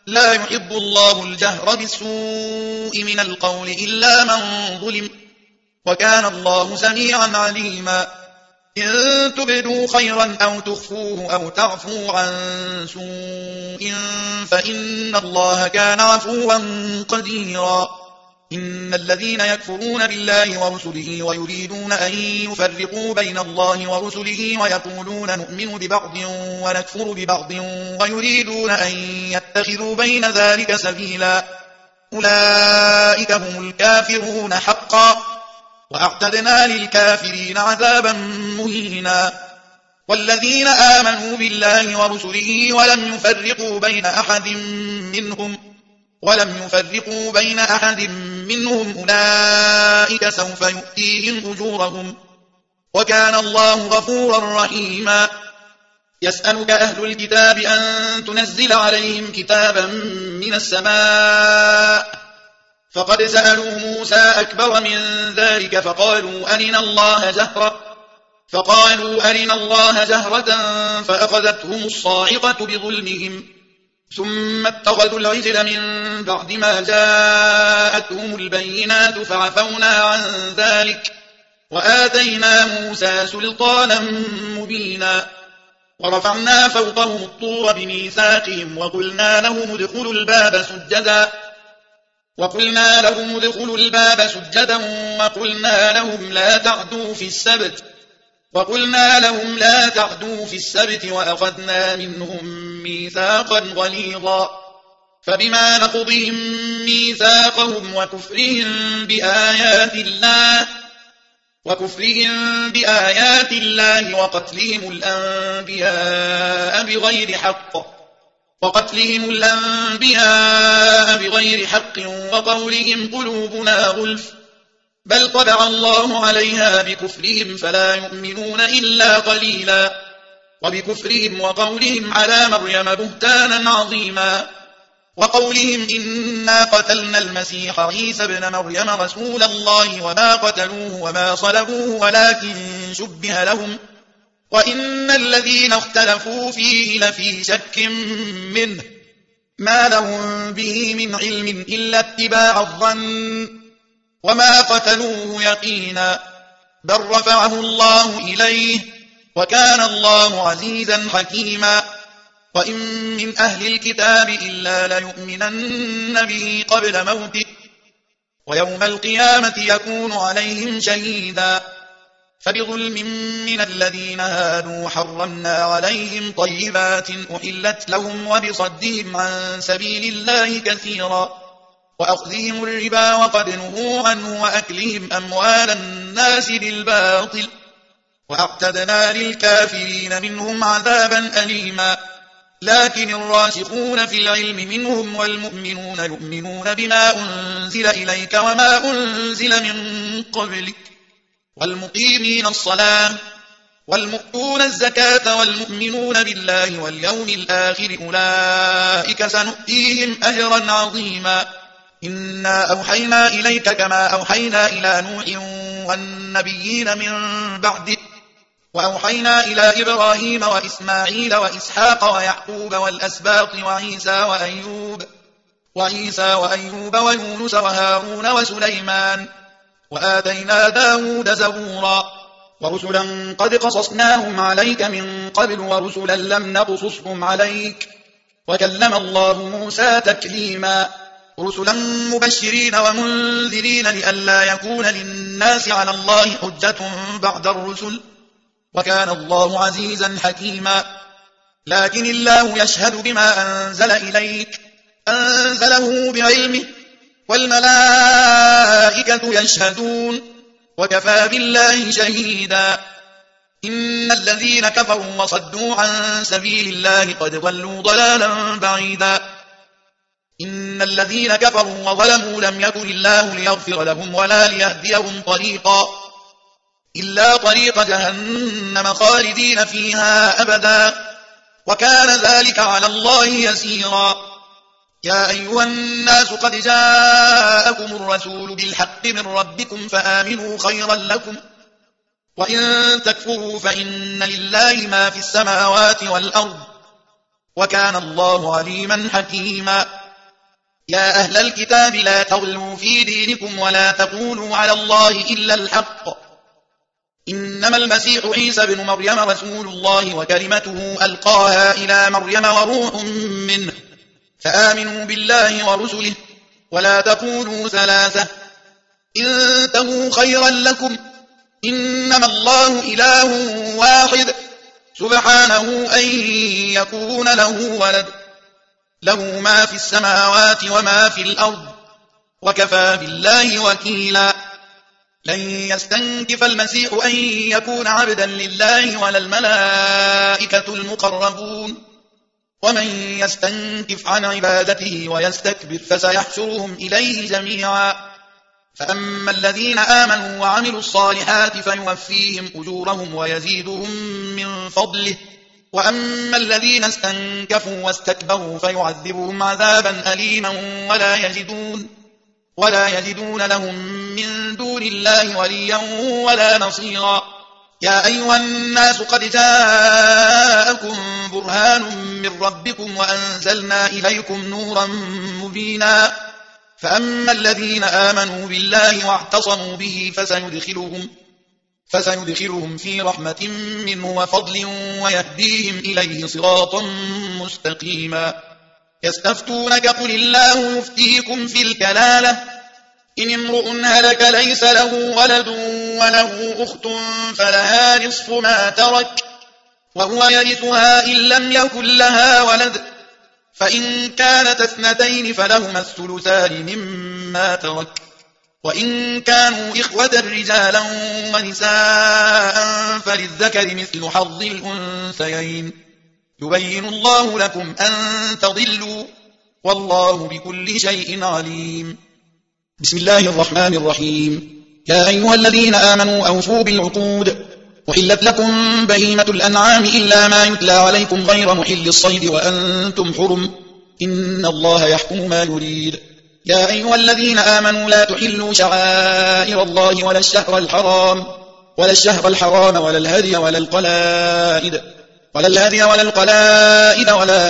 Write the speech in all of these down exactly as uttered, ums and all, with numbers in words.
لا يحب الله الجهر بالسوء من القول إلا من ظلم، وكان الله سميعا عليما. إن تبدوا خيرا أو تخفوه أو تعفوا عن سوء فإن الله كان عفوا قديرا. إن الذين يكفرون بالله ورسله ويريدون أن يفرقوا بين الله ورسله ويقولون نؤمن ببعض ونكفر ببعض ويريدون أن يتخذوا بين ذلك سبيلا، أولئك هم الكافرون حقا، وأعتدنا للكافرين عذابا مهينا. والذين آمنوا بالله ورسله ولم يفرقوا بين أحد منهم ولم يفرقوا بين أحد منهم أولئك سوف يؤتيهم أجورهم، وكان الله غفورا رحيما. يسألك أهل الكتاب أن تنزل عليهم كتابا من السماء، فقد سألوا موسى أكبر من ذلك فقالوا أرنا الله جهرة فقالوا أرنا الله جهرة فأخذتهم الصاعقة بظلمهم، ثم اتخذوا العجل من بعد ما جاءتهم البينات فعفونا عن ذلك وآتينا موسى سلطانا مبينا. ورفعنا فوقهم الطور بميثاقهم وقلنا لهم ادخلوا الباب سجدا وقلنا لهم ادخلوا الباب سجدا وقلنا لهم لا تعدوا في السبت وقلنا لهم لا تعدوا في السبت وأخذنا منهم ميثاقا غليظا. فبما نقضهم ميثاقهم وكفرهم بآيات الله وكفرهم بآيات الله وقتلهم الأنبياء بغير حق وقتلهم الأنبياء بغير حق وقولهم قلوبنا غلف، بل طبع الله عليها بكفرهم فلا يؤمنون إلا قليلا، وبكفرهم وقولهم على مريم بهتانا عظيما، وقولهم إنا قتلنا المسيح عيسى ابن مريم رسول الله وما قتلوه وما صلبوه ولكن شبه لهم، وإن الذين اختلفوا فيه لفي شك منه ما لهم به من علم إلا اتباع الظن وما قتلوه يقينا، بل رفعه الله إليه وكان الله عزيزا حكيما. وإن من أهل الكتاب إلا ليؤمنن به قبل موته ويوم القيامة يكون عليهم شهيدا. فبظلم من الذين هادوا حرمنا عليهم طيبات أحلت لهم وبصدهم عن سبيل الله كثيرا وأخذهم الربا وقد نهوا عنه وأكلهم أموال الناس بالباطل وأعتدنا للكافرين منهم عذابا أليما. لكن الراسخون في العلم منهم والمؤمنون يؤمنون بما أنزل إليك وما أنزل من قبلك والمقيمين الصلاة والمؤتون الزكاة والمؤمنون بالله واليوم الآخر أولئك سنؤتيهم أجرا عظيما. إنا أوحينا إليك كما أوحينا إلى نوح والنبيين من بعده وأوحينا إلى إبراهيم وإسماعيل وإسحاق ويعقوب والأسباط وعيسى وأيوب وعيسى وأيوب ويونس وهارون وسليمان وآتينا داود زبورا ورسلا قد قصصناهم عليك من قبل ورسلا لم نقصصهم عليك وكلم الله موسى تكليما. رسلا مبشرين ومنذرين لئلا يكون للناس على الله حجة بعد الرسل وكان الله عزيزا حكيما. لكن الله يشهد بما أنزل إليك أنزله بعلمه والملائكة يشهدون وكفى بالله شهيدا. إن الذين كفروا وصدوا عن سبيل الله قد ضلوا ضلالا بعيدا. إن الذين كفروا وظلموا لم يكن الله ليغفر لهم ولا ليهديهم طريقا إلا طريق جهنم خالدين فيها أبدا وكان ذلك على الله يسيرا. يا أيها الناس قد جاءكم الرسول بالحق من ربكم فآمنوا خيرا لكم وإن تكفروا فإن لله ما في السماوات والأرض وكان الله عليما حكيما. يا أهل الكتاب لا تغلوا في دينكم ولا تقولوا على الله إلا الحق، إنما المسيح عيسى بن مريم رسول الله وكلمته ألقاها إلى مريم وروح منه، فآمنوا بالله ورسله ولا تقولوا ثلاثة، انتهوا خيرا لكم، إنما الله إله واحد سبحانه أن يكون له ولد، له ما في السماوات وما في الأرض وكفى بالله وكيلا. لن يستنكف المسيح أن يكون عبدا لله ولا الملائكة المقربون، ومن يستنكف عن عبادته ويستكبر فسيحشرهم إليه جميعا. فأما الذين آمنوا وعملوا الصالحات فيوفيهم أجورهم ويزيدهم من فضله، وأما الذين استنكفوا واستكبروا فيعذبهم عذابا أليما ولا يجدون, ولا يجدون لهم من دون الله وليا ولا نصيرا. يا أيها الناس قد جاءكم برهان من ربكم وأنزلنا إليكم نورا مبينا. فأما الذين آمنوا بالله واعتصموا به فسيدخلهم, فسيدخلهم في رحمة منه وفضل ويهديهم إليه صراطا مستقيما. يستفتونك قل الله يفتيكم في الكلالة، إن امرؤ هلك ليس له ولد وله أخت فلها نصف ما ترك وهو يرثها إن لم يكن لها ولد، فإن كانت اثنتين فلهما الثلثان مما ترك، وإن كانوا إخوة رجالا ونساء فللذكر مثل حظ الأنثيين، يبين الله لكم أن تضلوا والله بكل شيء عليم. بسم الله الرحمن الرحيم. يا أيها الذين آمنوا أوفوا بالعقود، أحلت لكم بهيمة الأنعام إلا ما يتلى عليكم غير محل الصيد وأنتم حرم، إن الله يحكم ما يريد. يا أيها الذين آمنوا لا تحلوا شعائر الله ولا الشهر الحرام ولا الشهر الحرام ولا الهدي ولا القلائد ولا الهدي ولا القلائد ولا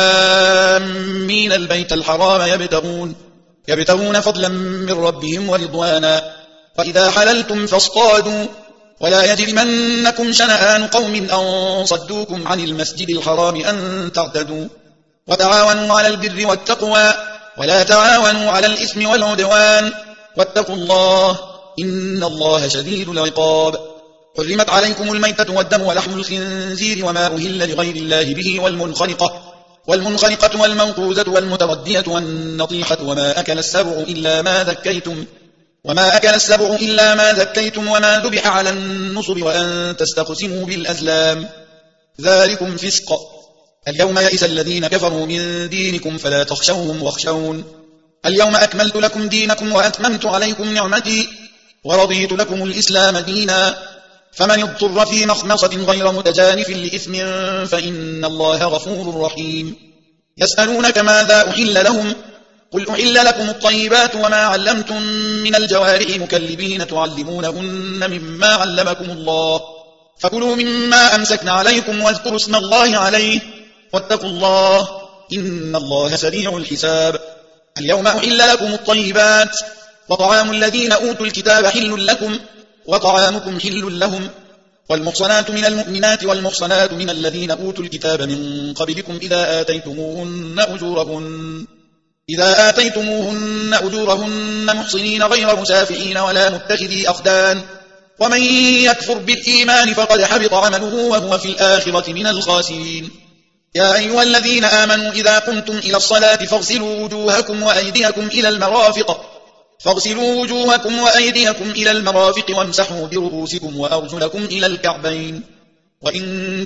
آمين البيت الحرام يبتغون يبتغون فضلا من ربهم ورضوانا، وإذا حللتم فاصطادوا، ولا يجرمنكم شنآن قوم أن صدوكم عن المسجد الحرام أن تعتدوا، وتعاونوا على البر والتقوى ولا تعاونوا على الإثم والعدوان، واتقوا الله إن الله شديد العقاب. حرمت عليكم الميتة والدم ولحم الخنزير وما أهل لغير الله به والمنخنقة والمنخنقة والموقوذة والمتردية والنطيحة وما أكل السبع إلا ما ذكيتم وما أكل السبع إلا ما ذكيتم وما ذبح على النصب وأن تستقسموا بالأزلام، ذلكم فسق. اليوم يئس الذين كفروا من دينكم فلا تخشوهم واخشون، اليوم أكملت لكم دينكم وأتممت عليكم نعمتي ورضيت لكم الإسلام دينا، فمن اضطر في مخمصة غير متجانف لإثم فإن الله غفور رحيم. يسألونك ماذا أحل لهم، قل أحل لكم الطيبات وما علمتم من الجوارح مكلبين تعلمونهن مما علمكم الله، فكلوا مما أمسكن عليكم واذكروا اسم الله عليه واتقوا الله إن الله سريع الحساب. اليوم أحل لكم الطيبات، وطعام الذين أوتوا الكتاب حل لكم وطعامكم حل لهم، والمحصنات من المؤمنات والمحصنات من الذين أوتوا الكتاب من قبلكم إذا آتيتموهن أجورهن إذا آتيتموهن أجورهن محصنين غير مسافحين ولا متخذي أخدان، ومن يكفر بالإيمان فقد حبط عمله وهو في الآخرة من الخاسرين. يا أيها الذين آمنوا إذا قمتم إلى الصلاة فاغسلوا وجوهكم وأيديكم إلى المرافق فاغسلوا وجوهكم وأيديكم إلى المرافق وامسحوا برؤوسكم وأرجلكم إلى الكعبين، وإن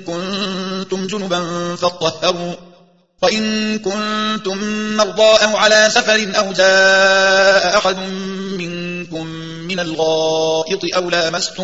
كنتم جنبا فاطهروا، وإن كنتم مرضى أو على سفر أو جاء أحد منكم من الغائط أو لامستم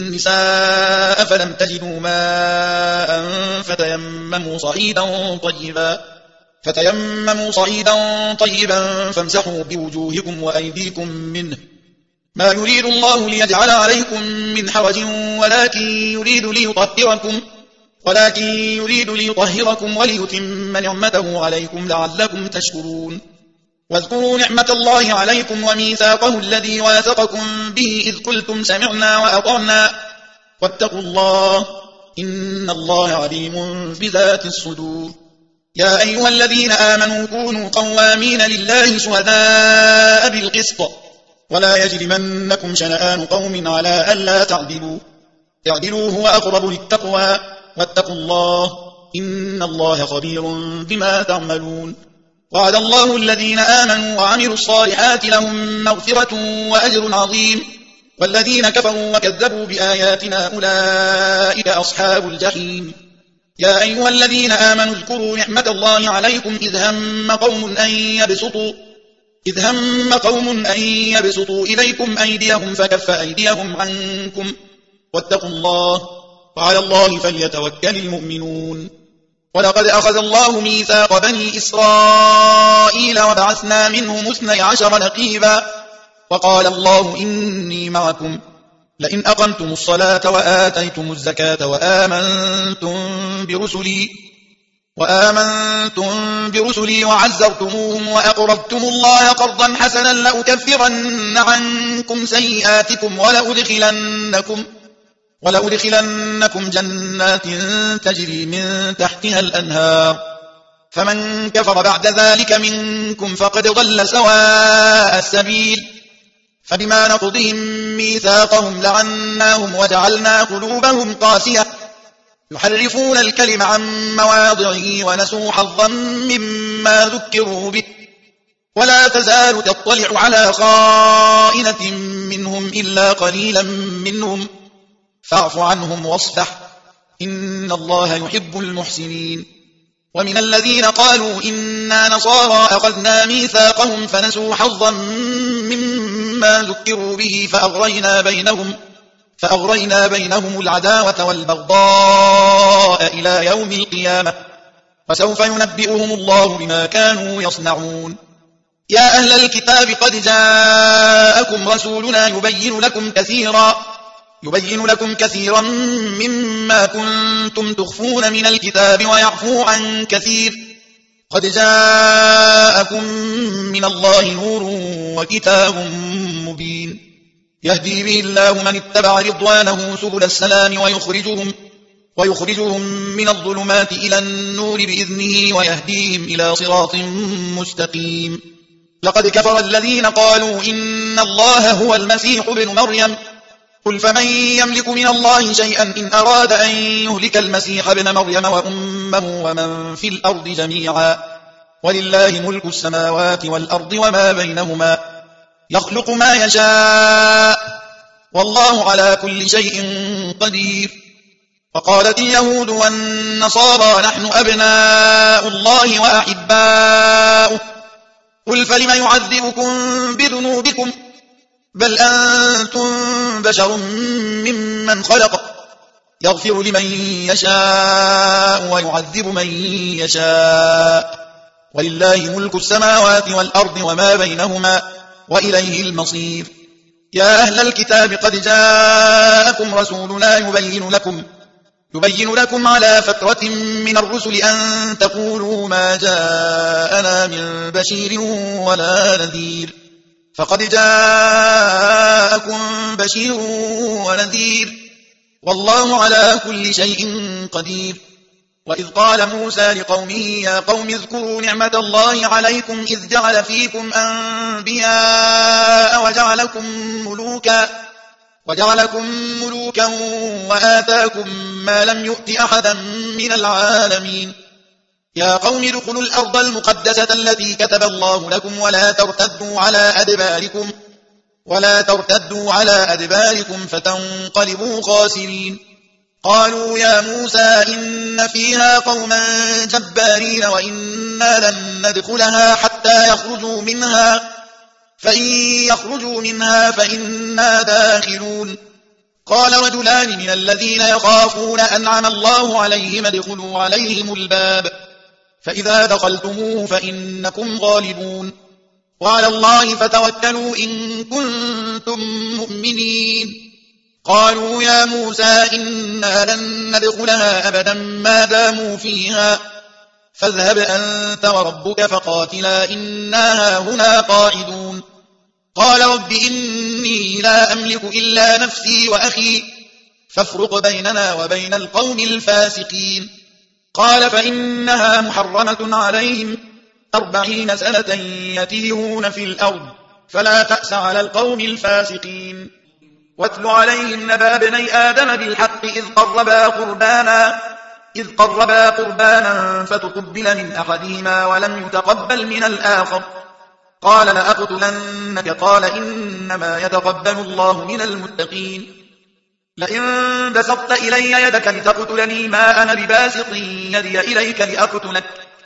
النساء فلم تجدوا ماء فتيمموا صعيدا طيبا فتيمموا صعيدا طيبا فامسحوا بوجوهكم وأيديكم منه، ما يريد الله ليجعل عليكم من حرج ولكن يريد ليطهركم ولكن يريد ليطهركم وليتم نعمته عليكم لعلكم تشكرون. واذكروا نعمة الله عليكم وميثاقه الذي واثقكم به إذ قلتم سمعنا وأطعنا واتقوا الله إن الله عليم بذات الصدور. يا أيها الذين آمنوا كونوا قوامين لله شهداء بالقسط ولا يجرمنكم شنآن قوم على ألا تعدلوا اعدلوا هو أقرب للتقوى واتقوا الله إن الله خبير بما تعملون. وعد الله الذين آمنوا وعملوا الصالحات لهم مغفرة وأجر عظيم والذين كفروا وكذبوا بآياتنا أولئك أصحاب الجحيم. يا أيها الذين آمنوا اذكروا نعمة الله عليكم إذ هم قوم أن يبسطوا إذ هم قوم أن يبسطوا إليكم أيديهم فكف أيديهم عنكم واتقوا الله وعلى الله فليتوكل المؤمنون. ولقد أخذ الله ميثاق بني إسرائيل وبعثنا منهم اثني عشر نقيبا وقال الله إني معكم لئن أقمتم الصلاة وآتيتم الزكاة وآمنتم برسلي وآمنتم برسلي وعزرتموهم وأقرضتم الله قرضا حسنا لأكفرن عنكم سيئاتكم ولأدخلنكم ولأدخلنكم جنات تجري من تحتها الأنهار فمن كفر بعد ذلك منكم فقد ضل سواء السبيل. فبما نقضهم ميثاقهم لعناهم وجعلنا قلوبهم قاسية يحرفون الكلم عن مواضعه ونسوا حظا مما ذكروا به ولا تزال تطلع على خائنة منهم إلا قليلا منهم فاعف عنهم واصفح إن الله يحب المحسنين. ومن الذين قالوا إنا نصارى أخذنا ميثاقهم فنسوا حظا مما ذكروا به فأغرينا بينهم فأغرينا بينهم العداوة والبغضاء إلى يوم القيامة وسوف ينبئهم الله بما كانوا يصنعون. يا أهل الكتاب قد جاءكم رسولنا يبين لكم كثيرا يبين لكم كثيرا مما كنتم تخفون من الكتاب ويعفو عن كثير قد جاءكم من الله نور وكتاب مبين يهدي به الله من اتبع رضوانه سبل السلام ويخرجهم, ويخرجهم من الظلمات إلى النور بإذنه ويهديهم إلى صراط مستقيم. لقد كفر الذين قالوا إن الله هو المسيح ابن مريم قل فمن يملك من الله شيئا إن أراد أن يهلك المسيح ابن مريم وأمه ومن في الأرض جميعا ولله ملك السماوات والأرض وما بينهما يخلق ما يشاء والله على كل شيء قدير. وقالت اليهود والنصارى نحن أبناء الله وأحباؤه قل فلم يعذبكم بذنوبكم بل أنتم بشر ممن خلق يغفر لمن يشاء ويعذب من يشاء ولله ملك السماوات والأرض وما بينهما وإليه المصير. يا أهل الكتاب قد جاءكم رسولنا يبين لكم يبين لكم على فترة من الرسل أن تقولوا ما جاءنا من بشير ولا نذير فقد جاءكم بشير ونذير والله على كل شيء قدير. وإذ قال موسى لقومه يا قوم اذكروا نعمة الله عليكم إذ جعل فيكم أنبياء وجعلكم ملوكا وجعلكم ملوكا وآتاكم ما لم يؤت أحدا من العالمين. يا قوم ادخلوا الأرض المقدسة التي كتب الله لكم ولا ترتدوا على أدباركم ولا ترتدوا على أدباركم فتنقلبوا خاسرين. قالوا يا موسى إن فيها قوما جبارين وإنا لن ندخلها حتى يخرجوا منها فإن يخرجوا منها فإنا داخلون. قال رجلان من الذين يخافون أنعم الله عليهم ادخلوا عليهم الباب فإذا دخلتموه فإنكم غالبون وعلى الله فتوكلوا إن كنتم مؤمنين. قالوا يا موسى إنا لن ندخلها أبدا ما داموا فيها فاذهب أنت وربك فقاتلا إنا هنا قاعدون قال رب إني لا أملك إلا نفسي وأخي فافرق بيننا وبين القوم الفاسقين قال فإنها محرمة عليهم أربعين سنة يتيهون في الأرض فلا تأس على القوم الفاسقين واتل عليهم نبأ ابني آدم بالحق إذ قربا قربانا إذ قربا قربانا فتقبل من أحدهما ولم يتقبل من الآخر قال لأقتلنك قال إنما يتقبل الله من المتقين لئن بسطت إلي يدك لتقتلني ما أنا بباسط يدي إليك لأقتلك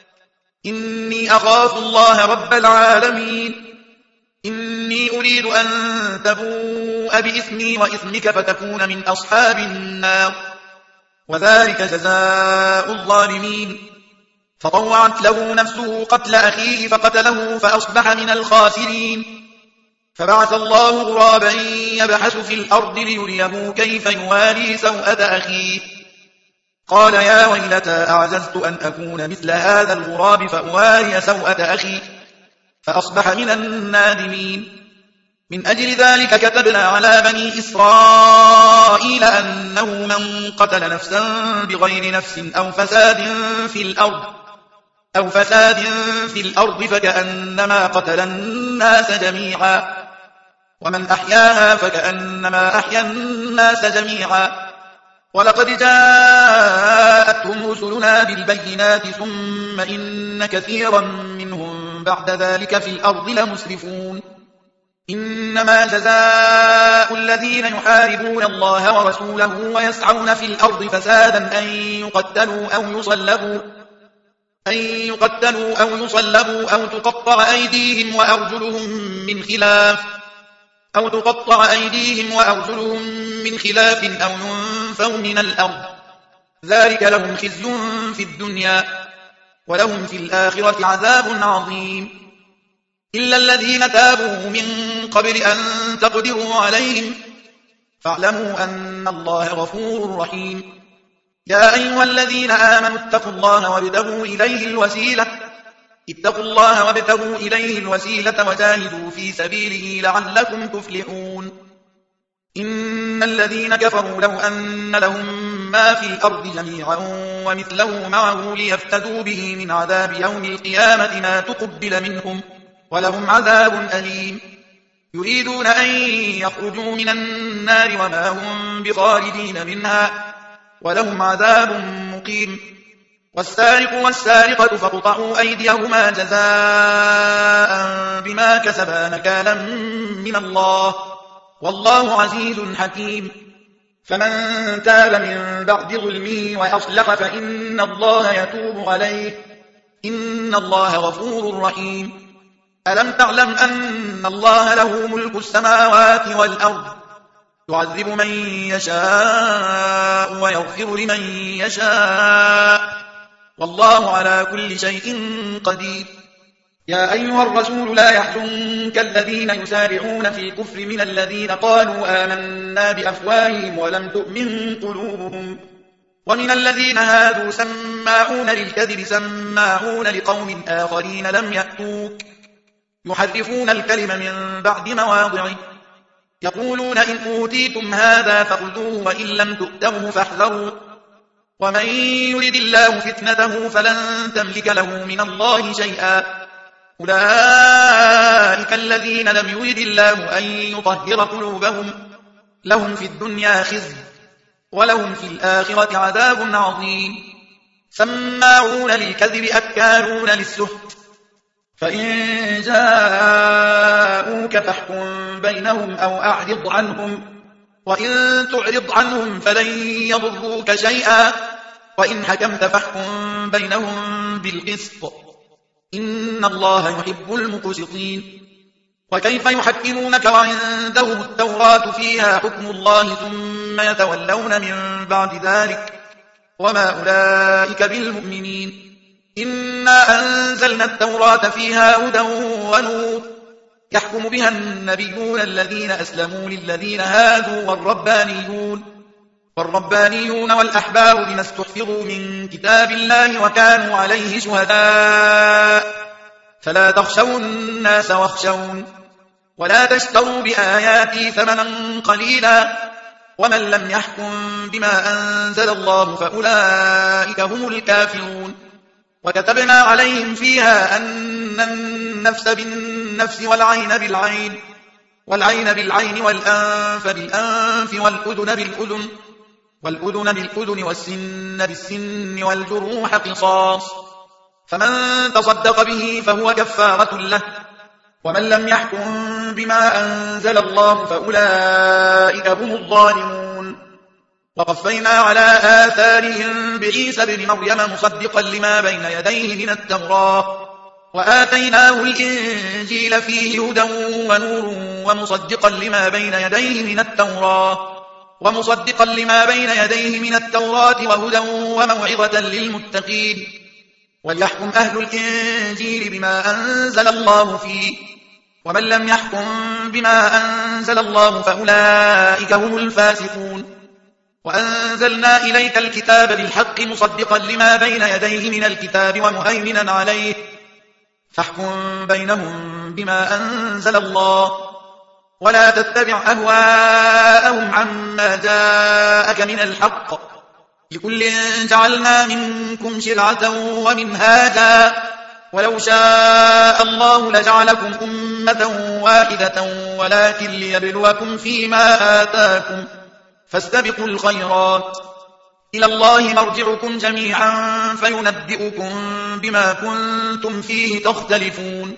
إني أخاف الله رب العالمين إني أريد أن تبوء بإثمي وإثمك فتكون من أصحاب النار وذلك جزاء الظالمين فطوعت له نفسه قتل أخيه فقتله فأصبح من الخاسرين فبعث الله غرابا يبحث في الأرض ليريه كيف يواري سوءة أخيه قال يا ويلتى أعجزت أن أكون مثل هذا الغراب فأواري سوءة أخي فأصبح من النادمين من أجل ذلك كتبنا على بني إسرائيل أنه من قتل نفسا بغير نفس أو فساد في الأرض أو فساد في الأرض فكأنما قتل الناس جميعا ومن أحياها فكأنما أحيا الناس جميعا ولقد جاءتهم رسلنا بالبينات ثم إن كثيرا منهم بعد ذلك في الأرض لمسرفون إنما جزاء الذين يحاربون الله ورسوله ويسعون في الأرض فسادا أن يقتلوا أو يصلبوا أن يقتلوا أو يصلبوا أو تقطع أيديهم وأرجلهم من خلاف أو تقطع أيديهم وأرجلهم من خلاف أو ينفوا من الأرض ذلك لهم خزي في الدنيا ولهم في الآخرة عذاب عظيم إلا الذين تابوا من قبل أن تقدروا عليهم فاعلموا أن الله غفور رحيم يا أيها الذين آمنوا اتقوا الله وابتغوا إليه الوسيلة اتقوا الله وابتغوا إليه الوسيلة وجاهدوا في سبيله لعلكم تفلحون إن الذين كفروا لو أن لهم ما في الأرض جميعا ومثله معه ليفتدوا به من عذاب يوم القيامة ما تقبل منهم ولهم عذاب أليم يريدون أن يخرجوا من النار وما هم بخارجين منها ولهم عذاب مقيم والسارق والسارقة فاقطعوا أيديهما جزاء بما كسبا نكالا من الله والله عزيز حكيم فمن تاب من بعد ظلمه وأصلح فإن الله يتوب عليه إن الله غفور رحيم ألم تعلم أن الله له ملك السماوات والأرض يعذب من يشاء ويغفر لمن يشاء والله على كل شيء قدير يا أيها الرسول لا يحزنك الذين يسارعون في الكفر من الذين قالوا آمنا بأفواههم ولم تؤمن قلوبهم ومن الذين هادوا سماعون للكذب سماعون لقوم آخرين لم يأتوك يحرفون الكلم من بعد مواضعه يقولون إن أوتيتم هذا فخذوه وإن لم تؤتوه فاحذروا ومن يرد الله فتنته فلن تملك له من الله شيئا أولئك الذين لم يرد الله أن يطهر قلوبهم لهم في الدنيا خزي ولهم في الآخرة عذاب عظيم سماعون للكذب أكالون للسحت فإن جاءوك فاحكم بينهم أو أعرض عنهم وإن تعرض عنهم فلن يضروك شيئا وإن حكمت فاحكم بينهم بالقسط إن الله يحب المقسطين وكيف يحكمونك وعندهم التوراة فيها حكم الله ثم يتولون من بعد ذلك وما أولئك بالمؤمنين إنا أنزلنا التوراة فيها هدى ونور يحكم بها النبيون الذين أسلموا للذين هادوا والربانيون والربانيون والأحبار بما استحفظوا من كتاب الله وكانوا عليه شهداء فلا تخشوا الناس واخشون ولا تشتروا بآياتي ثمنا قليلا ومن لم يحكم بما أنزل الله فأولئك هم الكافرون. وكتبنا عليهم فيها أن النفس بالنفس والعين بالعين والعين بالعين والأنف بالأنف والأذن بالأذن والأذن بالأذن والسن بالسن والجروح قصاص فمن تصدق به فهو كفارة له ومن لم يحكم بما أنزل الله فأولئك هم الظالمون. وقفينا على آثارهم بعيسى بن مريم مصدقا لما بين يديه من التوراة وآتيناه الإنجيل فيه هدى ونور ومصدقا لما بين يديه من التوراة ومصدقا لما بين يديه من التوراة وهدى وموعظة للمتقين. وليحكم أهل الإنجيل بما أنزل الله فيه ومن لم يحكم بما أنزل الله فأولئك هم الفاسقون. وأنزلنا إليك الكتاب بالحق مصدقا لما بين يديه من الكتاب ومهيمنا عليه فاحكم بينهم بما أنزل الله ولا تتبع أهواءهم عما جاءك من الحق لكل جعلنا منكم شرعة ومنهاجا ولو شاء الله لجعلكم أمة واحدة ولكن ليبلوكم فيما آتاكم فاستبقوا الخيرات إلى الله مرجعكم جميعا فينبئكم بما كنتم فيه تختلفون.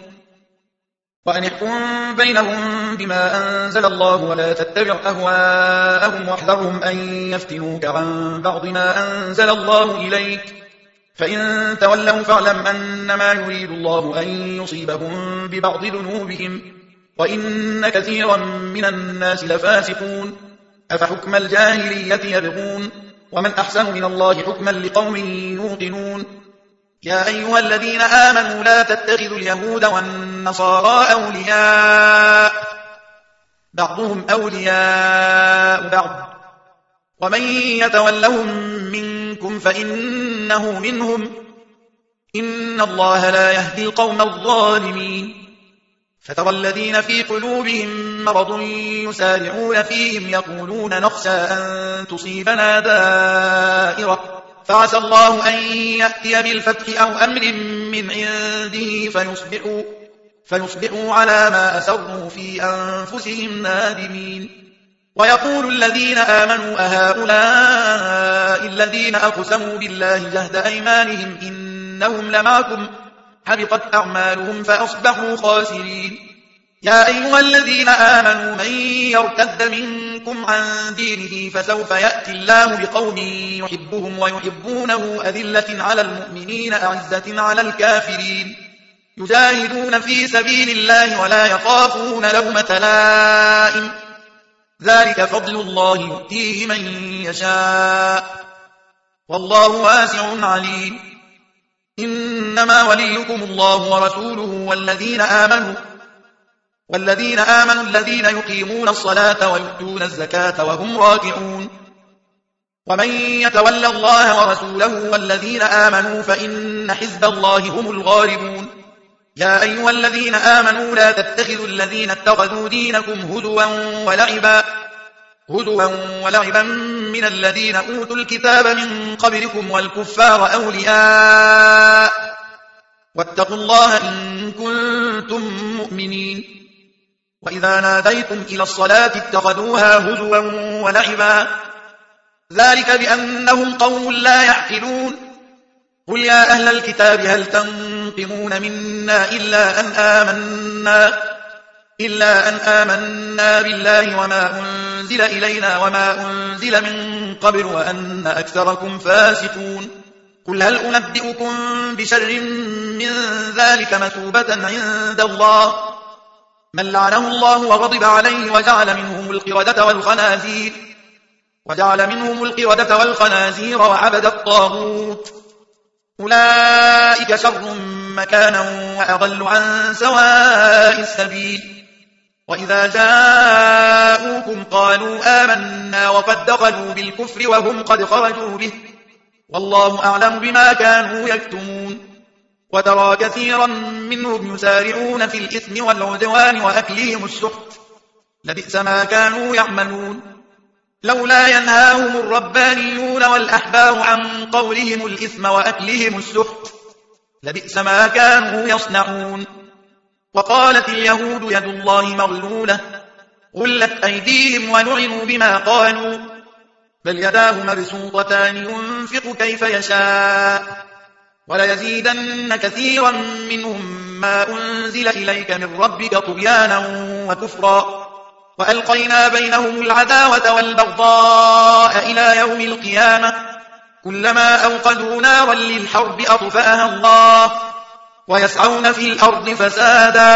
وأن احكم بينهم بما أنزل الله ولا تتبع أهواءهم واحذرهم أن يفتنوك عن بعض ما أنزل الله إليك فإن تولوا فاعلم أنما يريد الله أن يصيبهم ببعض ذنوبهم وإن كثيرا من الناس لفاسقون. أفحكم الجاهلية يبغون ومن أحسن من الله حكما لقوم يوقنون. يا أيها الذين آمنوا لا تتخذوا اليهود والنصارى أولياء بعضهم أولياء بعض ومن يتولهم منكم فإنه منهم إن الله لا يهدي القوم الظالمين. فترى الذين في قلوبهم مرض يسارعون فيهم يقولون نخشى أن تصيبنا دائرة فعسى الله أن يأتي بالفتح أو أمر من عنده فيصبحوا, فيصبحوا على ما أسروا في أنفسهم نادمين. ويقول الذين آمنوا أهؤلاء الذين أقسموا بالله جهد أيمانهم إنهم لمعكم حبطت أعمالهم فأصبحوا خاسرين. يا أيها الذين آمنوا من يرتد منكم عن دينه فسوف يأتي الله بقوم يحبهم ويحبونه أذلة على المؤمنين أعزة على الكافرين يجاهدون في سبيل الله ولا يخافون لومة لائم ذلك فضل الله يؤتيه من يشاء والله واسع عليم. إنما وليكم الله ورسوله والذين آمنوا والذين آمنوا الذين يقيمون الصلاة ويؤتون الزكاة وهم راكعون. ومن يتولى الله ورسوله والذين آمنوا فإن حزب الله هم الغالبون. يا أيها الذين آمنوا لا تتخذوا الذين اتخذوا دينكم هزوا ولعبا هزوا ولعبا من الذين أوتوا الكتاب من قبلكم والكفار أولياء واتقوا الله إن كنتم مؤمنين. وإذا ناديتم إلى الصلاة اتخذوها هزوا ولعبا ذلك بأنهم قوم لا يعقلون. قل يا أهل الكتاب هل تنقمون منا إلا أن آمنا إلا أن آمنا بالله وما أنزل إلينا وما أنزل من قبل وأن أكثركم فاسقون. قل هل أنبئكم بشر من ذلك مثوبة عند الله من لعنه الله وغضب عليه وجعل منهم القردة والخنازير وجعل منهم القردة والخنازير وعبد الطاغوت أولئك شر مكانا وأضل عن سواء السبيل. وإذا جاءوكم قالوا آمنا وقد دخلوا بالكفر وهم قد خرجوا به والله أعلم بما كانوا يكتمون وترى كثيرا منهم يسارعون في الإثم والعدوان وأكلهم السحت لبئس ما كانوا يعملون لولا ينهاهم الربانيون والأحبار عن قولهم الإثم وأكلهم السحت لبئس ما كانوا يصنعون وقالت اليهود يد الله مغلولة غلت أيديهم ولعنوا بما قالوا بل يداه مبسوطتان ينفق كيف يشاء وليزيدن كثيرا منهم ما أنزل إليك من ربك طغيانا وكفرا وألقينا بينهم العداوة والبغضاء إلى يوم القيامة كلما أوقدوا نارا للحرب أطفأها الله ويسعون في الأرض فسادا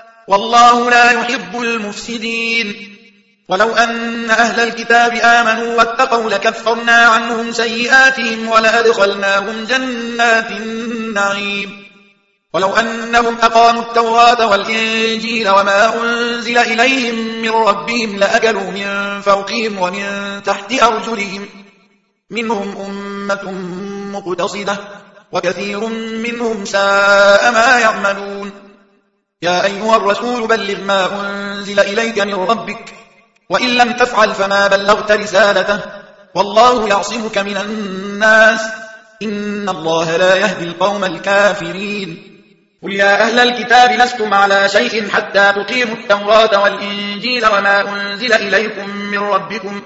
والله لا يحب المفسدين ولو أن أهل الكتاب آمنوا واتقوا لكفرنا عنهم سيئاتهم ولأدخلناهم جنات النعيم ولو أنهم أقاموا التوراة والإنجيل وما أنزل إليهم من ربهم لأكلوا من فوقهم ومن تحت أرجلهم منهم أمة مقتصدة وكثير منهم ساء ما يعملون يا أيها الرسول بلغ ما أنزل إليك من ربك وإن لم تفعل فما بلغت رسالته والله يعصمك من الناس إن الله لا يهدي القوم الكافرين قل يا أهل الكتاب لستم على شيء حتى تقيموا التوراة والإنجيل وما أنزل إليكم من ربكم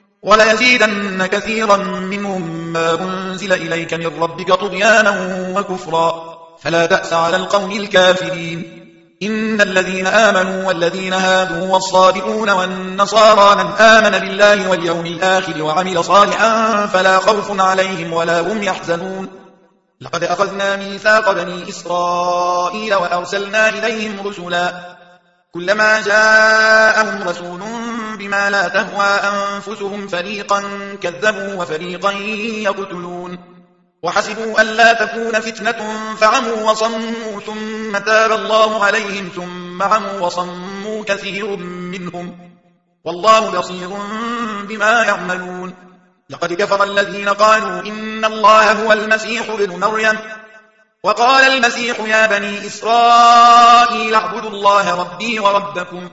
وليزيدن كثيرا منهم ما أنزل إليك من ربك طغيانا وكفرا فلا تأس على القوم الكافرين إن الذين آمنوا والذين هادوا والصابئون والنصارى من آمن بالله واليوم الآخر وعمل صالحا فلا خوف عليهم ولا هم يحزنون لقد أخذنا ميثاق بني إسرائيل وأرسلنا إليهم رسلا كلما جاءهم رسول بما لا تهوى أنفسهم فريقا كذبوا وفريقا يقتلون وحسبوا أن لا تكون فتنة فعموا وصموا ثم تاب الله عليهم ثم عموا وصموا كثير منهم والله بصير بما يعملون لقد كفر الذين قالوا إن الله هو المسيح ابن مريم وقال المسيح يا بني إسرائيل اعبدوا الله ربي وربكم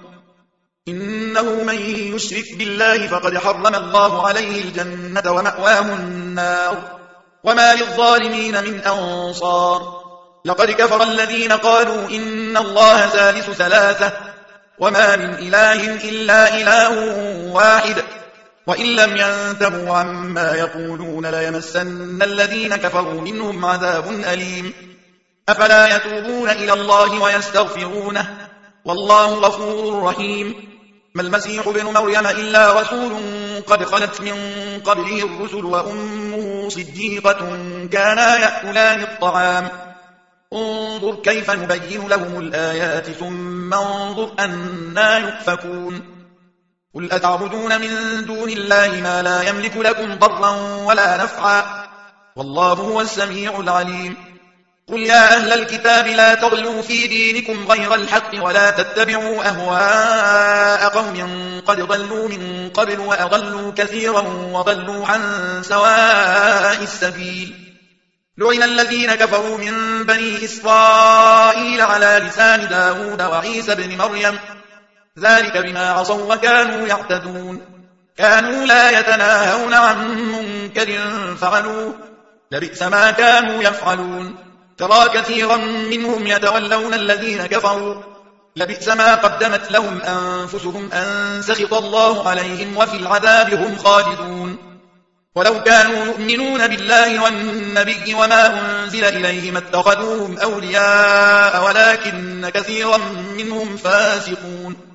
إنه من يشرك بالله فقد حرم الله عليه الجنة ومأواه النار وما للظالمين من أنصار لقد كفر الذين قالوا إن الله ثالث ثلاثة وما من إله إلا إله واحد وإن لم ينتهوا عما يقولون ليمسن الذين كفروا منهم عذاب أليم أفلا يتوبون إلى الله ويستغفرونه والله غفور رحيم ما المسيح ابن مريم إلا رسول قد خلت من قبله الرسل وأمه صديقة كانا يأكلان الطعام انظر كيف نبين لهم الآيات ثم انظر أنا يؤفكون قل أتعبدون من دون الله ما لا يملك لكم ضرا ولا نفعا والله هو السميع العليم قل يا أهل الكتاب لا تغلوا في دينكم غير الحق ولا تتبعوا أهواء قوم قد ضلوا من قبل وأضلوا كثيرا وضلوا عن سواء السبيل لعن الذين كفروا من بني إسرائيل على لسان داود وعيسى بن مريم ذلك بما عصوا وكانوا يعتدون كانوا لا يتناهون عن منكر فعلوه لبئس ما كانوا يفعلون ترى كثيرا منهم يتولون الذين كفروا لبئس ما قدمت لهم أنفسهم أن سخط الله عليهم وفي العذاب هم خالدون ولو كانوا يؤمنون بالله والنبي وما أنزل إليهم اتخذوهم أولياء ولكن كثيرا منهم فاسقون